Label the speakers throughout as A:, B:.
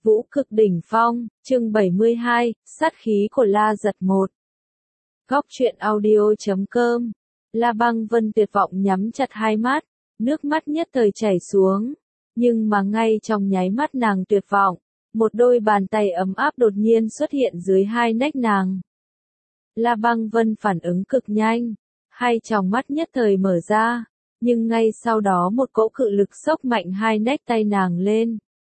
A: Vũ cực đỉnh phong, chương 72, sát khí của La Giật 1. Góc truyện audio.com. La Băng Vân tuyệt vọng nhắm chặt hai mắt, nước mắt nhất thời chảy xuống. Nhưng mà ngay trong nháy mắt nàng tuyệt vọng, một đôi bàn tay ấm áp đột nhiên xuất hiện dưới hai nách nàng. La Băng Vân phản ứng cực nhanh, hai tròng mắt nhất thời mở ra, nhưng ngay sau đó một cỗ cự lực xốc mạnh hai nách tay nàng lên.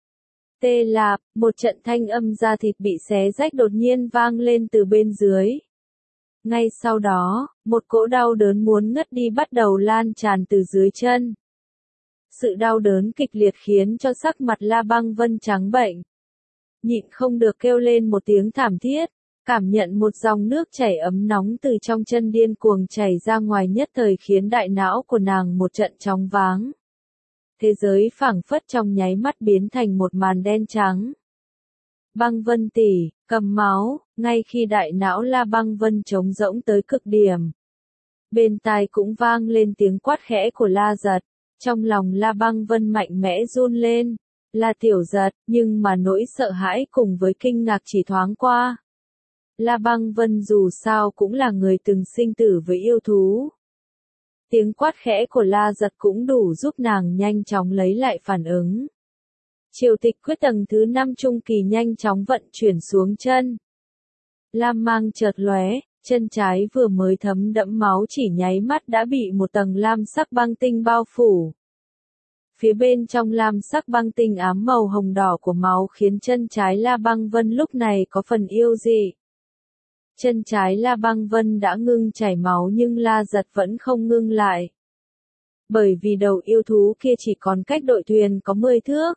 A: Tê lạp, một trận thanh âm da thịt bị xé rách đột nhiên vang lên từ bên dưới. Ngay sau đó, một cỗ đau đớn muốn ngất đi bắt đầu lan tràn từ dưới chân. Sự đau đớn kịch liệt khiến cho sắc mặt La Băng Vân trắng bệch. Nhịn không được kêu lên một tiếng thảm thiết, cảm nhận một dòng nước chảy ấm nóng từ trong chân điên cuồng chảy ra ngoài nhất thời khiến đại não của nàng một trận chóng váng. Thế giới phảng phất trong nháy mắt biến thành một màn đen trắng. Băng Vân tỷ, cầm máu, ngay khi đại não La Băng Vân trống rỗng tới cực điểm. Bên tai cũng vang lên tiếng quát khẽ của La Giật, trong lòng La Băng Vân mạnh mẽ run lên, là Tiểu Giật, nhưng mà nỗi sợ hãi cùng với kinh ngạc chỉ thoáng qua. La Băng Vân dù sao cũng là người từng sinh tử với yêu thú. Tiếng quát khẽ của La Giật cũng đủ giúp nàng nhanh chóng lấy lại phản ứng. Triều tịch quyết tầng thứ 5 trung kỳ nhanh chóng vận chuyển xuống chân. Lam mang chợt lóe, chân trái vừa mới thấm đẫm máu chỉ nháy mắt đã bị một tầng lam sắc băng tinh bao phủ. Phía bên trong lam sắc băng tinh ám màu hồng đỏ của máu khiến chân trái La Băng Vân lúc này có phần yêu dị. Chân trái La Băng Vân đã ngưng chảy máu nhưng La Giật vẫn không ngưng lại. Bởi vì đầu yêu thú kia chỉ còn cách đội thuyền có 10 thước.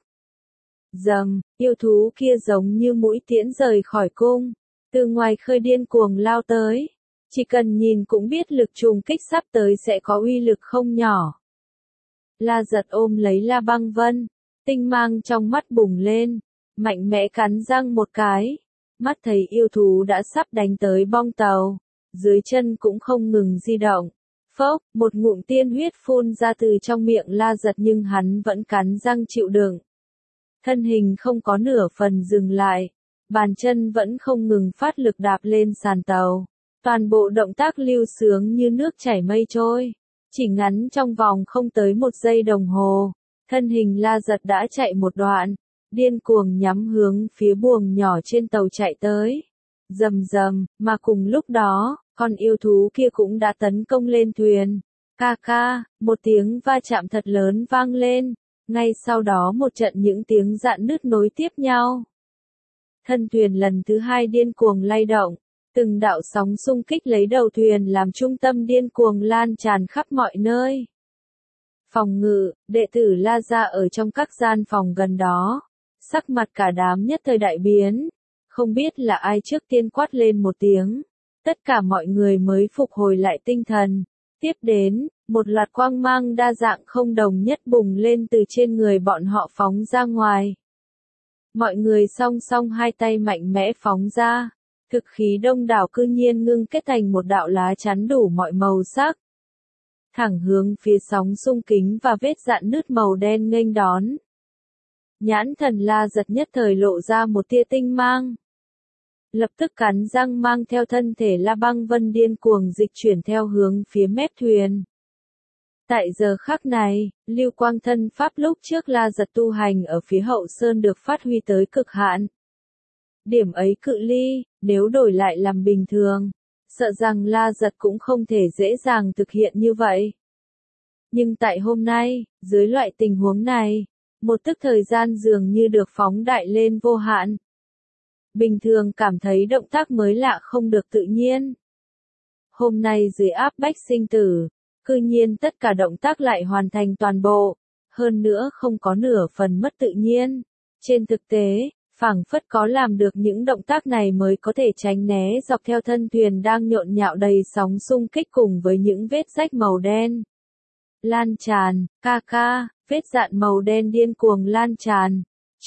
A: Rầm, yêu thú kia giống như mũi tiễn rời khỏi cung, từ ngoài khơi điên cuồng lao tới. Chỉ cần nhìn cũng biết lực trùng kích sắp tới sẽ có uy lực không nhỏ. La Giật ôm lấy La Băng Vân, tinh mang trong mắt bùng lên, mạnh mẽ cắn răng một cái. Mắt thấy yêu thú đã sắp đánh tới bong tàu, dưới chân cũng không ngừng di động. Phốc, một ngụm tiên huyết phun ra từ trong miệng La Giật nhưng hắn vẫn cắn răng chịu đựng. Thân hình không có nửa phần dừng lại, bàn chân vẫn không ngừng phát lực đạp lên sàn tàu. Toàn bộ động tác lưu sướng như nước chảy mây trôi. Chỉ ngắn trong vòng không tới 1 giây đồng hồ, thân hình La Giật đã chạy một đoạn. Điên cuồng nhắm hướng phía buồng nhỏ trên tàu chạy tới. Rầm rầm, mà cùng lúc đó, con yêu thú kia cũng đã tấn công lên thuyền. Ca ca, một tiếng va chạm thật lớn vang lên, ngay sau đó một trận những tiếng rạn nứt nối tiếp nhau. Thân thuyền lần thứ 2 điên cuồng lay động, từng đạo sóng xung kích lấy đầu thuyền làm trung tâm điên cuồng lan tràn khắp mọi nơi. Phòng ngự, đệ tử La Gia ở trong các gian phòng gần đó. Sắc mặt cả đám nhất thời đại biến, không biết là ai trước tiên quát lên một tiếng. Tất cả mọi người mới phục hồi lại tinh thần. Tiếp đến, một loạt quang mang đa dạng không đồng nhất bùng lên từ trên người bọn họ phóng ra ngoài. Mọi người song song hai tay mạnh mẽ phóng ra, thực khí đông đảo cư nhiên ngưng kết thành một đạo lá chắn đủ mọi màu sắc. Thẳng hướng phía sóng xung kính và vết rạn nứt màu đen nghênh đón. Nhãn thần La Giật nhất thời lộ ra một tia tinh mang. Lập tức cắn răng mang theo thân thể La Băng Vân điên cuồng dịch chuyển theo hướng phía mép thuyền. Tại giờ khắc này, lưu quang thân pháp lúc trước La Giật tu hành ở phía hậu sơn được phát huy tới cực hạn. Điểm ấy cự ly, nếu đổi lại làm bình thường, sợ rằng La Giật cũng không thể dễ dàng thực hiện như vậy. Nhưng tại hôm nay, dưới loại tình huống này, một tức thời gian dường như được phóng đại lên vô hạn. Bình thường cảm thấy động tác mới lạ không được tự nhiên. Hôm nay dưới áp bách sinh tử, cư nhiên tất cả động tác lại hoàn thành toàn bộ, hơn nữa không có nửa phần mất tự nhiên. Trên thực tế, phảng phất có làm được những động tác này mới có thể tránh né dọc theo thân thuyền đang nhộn nhạo đầy sóng xung kích cùng với những vết rách màu đen. Lan tràn, ca ca, vết dạn màu đen điên cuồng lan tràn.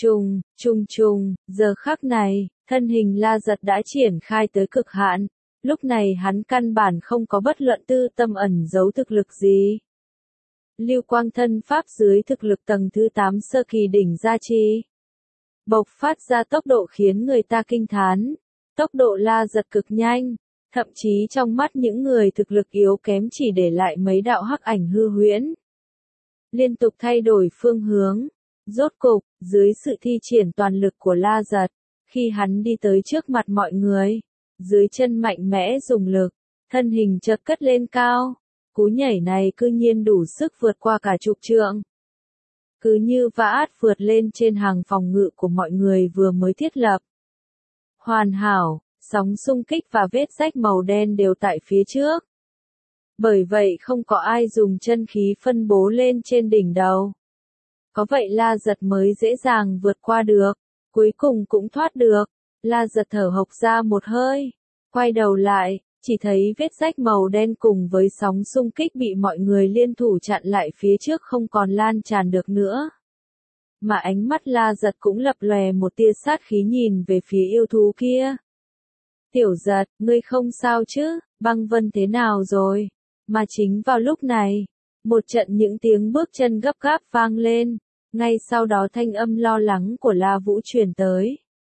A: Trùng, giờ khắc này, thân hình La Giật đã triển khai tới cực hạn. Lúc này hắn căn bản không có bất luận tư tâm ẩn giấu thực lực gì. Lưu quang thân pháp dưới thực lực tầng thứ 8 sơ kỳ đỉnh gia trì. bộc phát ra tốc độ khiến người ta kinh thán. Tốc độ La Giật cực nhanh, thậm chí trong mắt những người thực lực yếu kém chỉ để lại mấy đạo hắc ảnh hư huyễn. Liên tục thay đổi phương hướng. Rốt cục, dưới sự thi triển toàn lực của La Giật, khi hắn đi tới trước mặt mọi người, dưới chân mạnh mẽ dùng lực, thân hình chợt cất lên cao. Cú nhảy này cư nhiên đủ sức vượt qua cả chục trượng. Cứ như vã vượt lên trên hàng phòng ngự của mọi người vừa mới thiết lập. Hoàn hảo, sóng xung kích và vết rách màu đen đều tại phía trước. Bởi vậy không có ai dùng chân khí phân bố lên trên đỉnh đầu. Có vậy La Giật mới dễ dàng vượt qua được, cuối cùng cũng thoát được. La Giật thở hộc ra một hơi, quay đầu lại, chỉ thấy vết rách màu đen cùng với sóng xung kích bị mọi người liên thủ chặn lại phía trước không còn lan tràn được nữa. Mà ánh mắt La Giật cũng lập lòe một tia sát khí nhìn về phía yêu thú kia. Tiểu Giật, ngươi không sao chứ, Băng Vân thế nào rồi? Mà chính vào lúc này, một trận những tiếng bước chân gấp gáp vang lên, ngay sau đó thanh âm lo lắng của La Vũ truyền tới.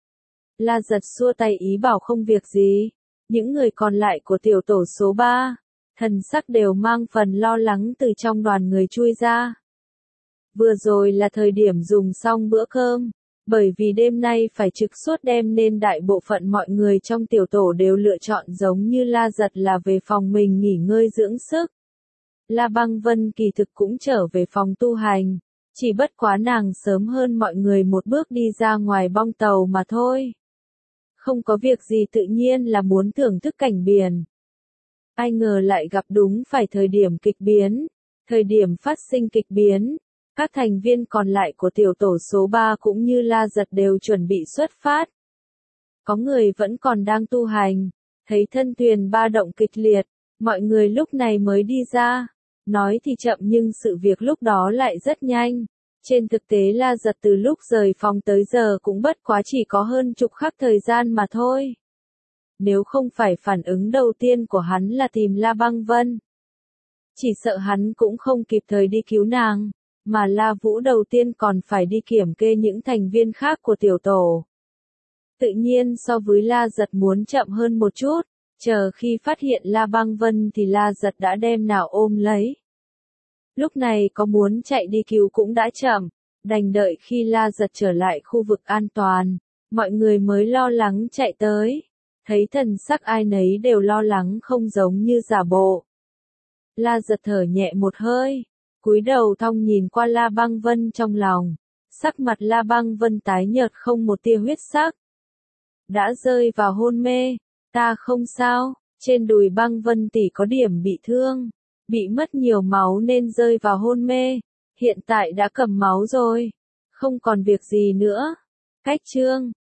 A: La Giật xua tay ý bảo không việc gì, những người còn lại của tiểu tổ số 3, thần sắc đều mang phần lo lắng từ trong đoàn người chui ra. Vừa rồi là thời điểm dùng xong bữa cơm, bởi vì đêm nay phải trực suốt đêm nên đại bộ phận mọi người trong tiểu tổ đều lựa chọn giống như La Giật là về phòng mình nghỉ ngơi dưỡng sức. La Băng Vân kỳ thực cũng trở về phòng tu hành, chỉ bất quá nàng sớm hơn mọi người một bước đi ra ngoài bong tàu mà thôi. Không có việc gì tự nhiên là muốn thưởng thức cảnh biển. Ai ngờ lại gặp đúng phải thời điểm kịch biến, thời điểm phát sinh kịch biến. Các thành viên còn lại của tiểu tổ số 3 cũng như La Giật đều chuẩn bị xuất phát. Có người vẫn còn đang tu hành, thấy thân thuyền ba động kịch liệt, mọi người lúc này mới đi ra. Nói thì chậm nhưng sự việc lúc đó lại rất nhanh. Trên thực tế La Giật từ lúc rời phòng tới giờ cũng bất quá chỉ có hơn chục khắc thời gian mà thôi. Nếu không phải phản ứng đầu tiên của hắn là tìm La Băng Vân, chỉ sợ hắn cũng không kịp thời đi cứu nàng. Mà La Vũ đầu tiên còn phải đi kiểm kê những thành viên khác của tiểu tổ. Tự nhiên so với La Giật muốn chậm hơn một chút, chờ khi phát hiện La Băng Vân thì La Giật đã đem nào ôm lấy. Lúc này có muốn chạy đi cứu cũng đã chậm, đành đợi khi La Giật trở lại khu vực an toàn, mọi người mới lo lắng chạy tới. Thấy thần sắc ai nấy đều lo lắng không giống như giả bộ. La Giật thở nhẹ một hơi. Cúi đầu thong nhìn qua La Băng Vân trong lòng, sắc mặt La Băng Vân tái nhợt không một tia huyết sắc. Đã rơi vào hôn mê, ta không sao, trên đùi Băng Vân tỷ có điểm bị thương, bị mất nhiều máu nên rơi vào hôn mê, hiện tại đã cầm máu rồi, không còn việc gì nữa. Cách chương